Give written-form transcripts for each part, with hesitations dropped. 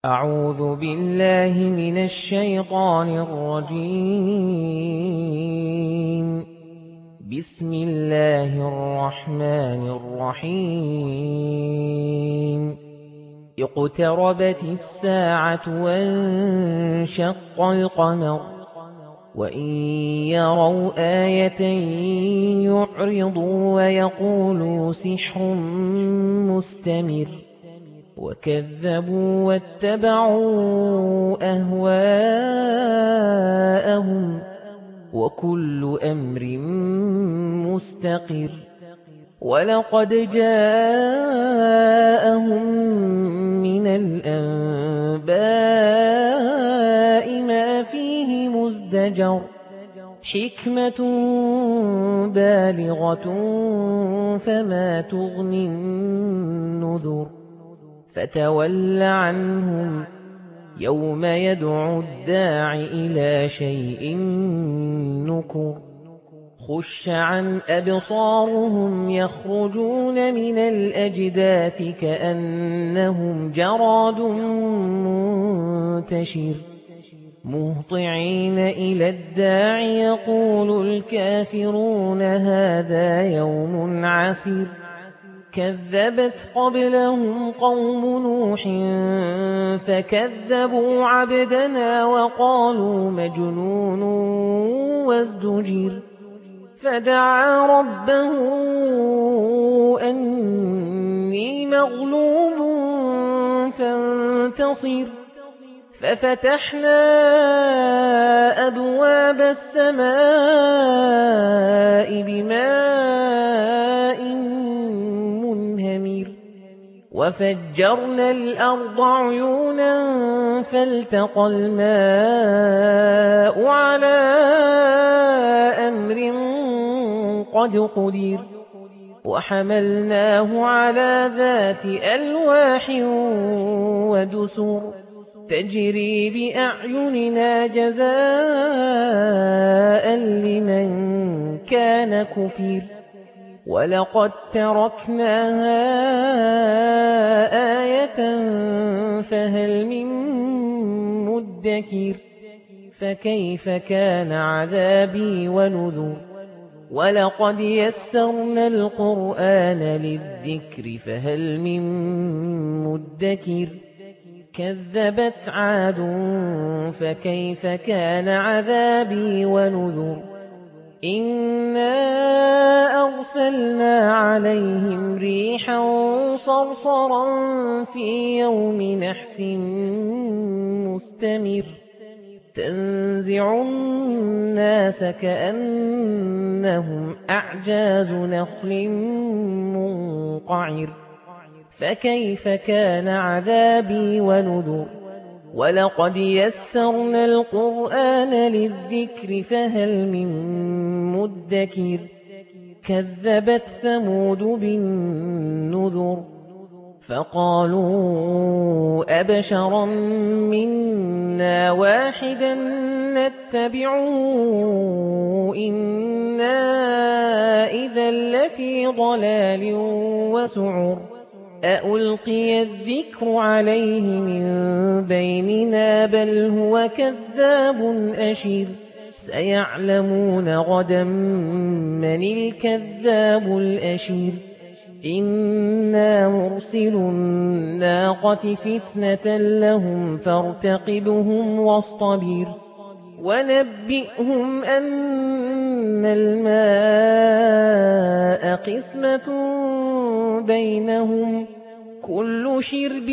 أعوذ بالله من الشيطان الرجيم. بسم الله الرحمن الرحيم. اقتربت الساعة وانشق القمر وإن يروا آية يعرضوا ويقولوا سحر مستمر وكذبوا واتبعوا أهواءهم وكل أمر مستقر ولقد جاءهم من الأنباء ما فيه مزدجر حكمة بالغة فما تغني النذر فتول عنهم يوم يدعو الداع إلى شيء نكر خش عن أبصارهم يخرجون من الأجداث كأنهم جراد منتشر مهطعين إلى الداع يقول الكافرون هذا يوم عسير كذبت قبلهم قوم نوح فكذبوا عبدنا وقالوا مجنون وازدجر فدعا ربه أني مغلوب فانتصر ففتحنا أبواب السماء بماء منهمر وفجرنا الأرض عيونا فالتقى الماء على أمر قد قدر وحملناه على ذات ألواح ودسر تجري بأعيننا جزاء لمن كان كفر ولقد تركناها آية فهل من مدكر فكيف كان عذابي ونذر ولقد يسرنا القرآن للذكر فهل من مدكر كذبت عاد فكيف كان عذابي ونذر إنا أرسلنا عليهم ريحا صرصرا في يوم نحس مستمر تنزع الناس كأنهم أعجاز نخل منقعر فكيف كان عذابي ونذر ولقد يسرنا القرآن للذكر فهل من مدكر كذبت ثمود بالنذر فقالوا أبشرا منا واحدا نتبعه إنا إذا لفي ضلال وسعر أألقي الذكر عليه من بيننا بل هو كذاب أشر سيعلمون غدا من الكذاب الأشر إنا مرسل الناقة فتنة لهم فارتقبهم واصطبر ونبئهم أن الماء قسمة بينهم كل شرب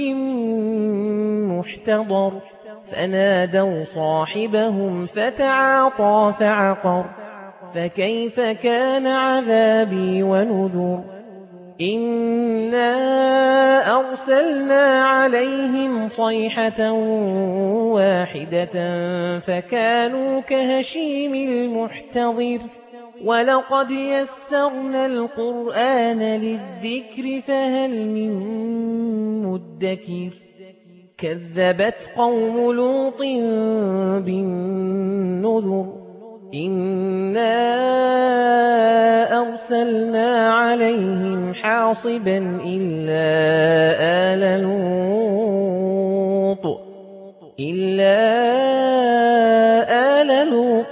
محتضر فنادوا صاحبهم فتعاطى فعقر فكيف كان عذابي ونذر إنا أرسلنا عليهم صيحة واحدة فكانوا كهشيم المحتضر ولقد يسرنا القرآن للذكر فهل من مدكر كذبت قوم لوط بالنذر إنا أرسلنا عليهم حاصبا إلا آل لوط إلا آل لوط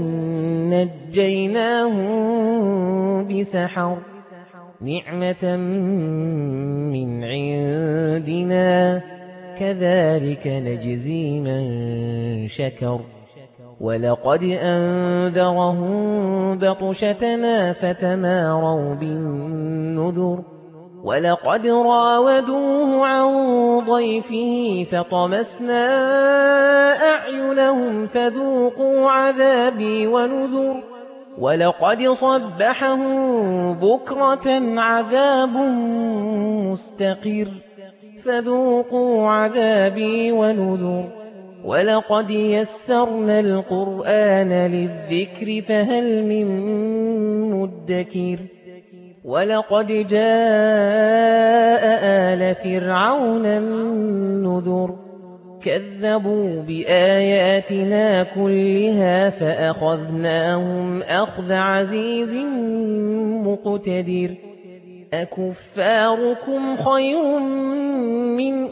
نجيناهم بسحر نعمة من عندنا كذلك نجزي من شكر ولقد أنذرهم بطشتنا فتماروا بالنذر ولقد راودوه عن ضيفه فطمسنا أعينهم فذوقوا عذابي ونذر ولقد صبحهم بكرة عذاب مستقر فذوقوا عذابي ونذر ولقد يسرنا القرآن للذكر فهل من مدكر ولقد جاء آل فرعون النذر كذبوا بآياتنا كلها فأخذناهم أخذ عزيز مقتدر أكفاركم خير من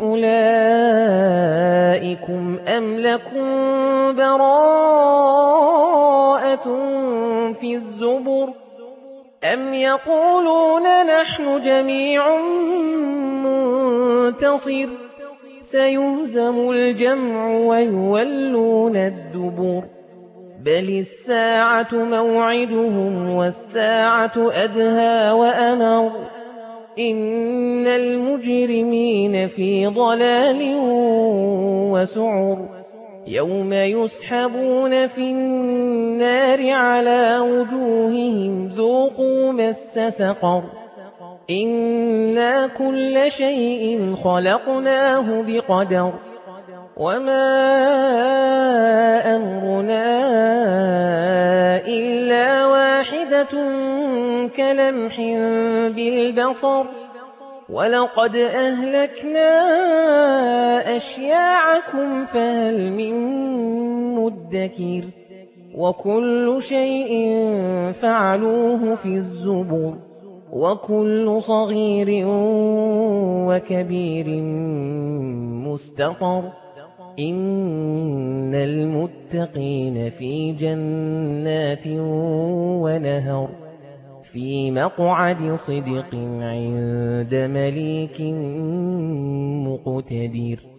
أولئكم أم لكم براءة في الزبر أم يقولون نحن جميع منتصر سيهزم الجمع ويولون الدبر بل الساعة موعدهم والساعة أدهى وأمر إن المجرمين في ضلال وسعر يوم يسحبون في النار على وجوههم ذوقوا مس سقر إنا كل شيء خلقناه بقدر وما أمرنا إلا واحدة كلمح بالبصر ولقد أهلكنا أشياعكم فهل من مدكر وكل شيء فعلوه في الزبر وكل صغير وكبير مستطر إن المتقين في جنات ونهر في مقعد صدق عند مليك مقتدر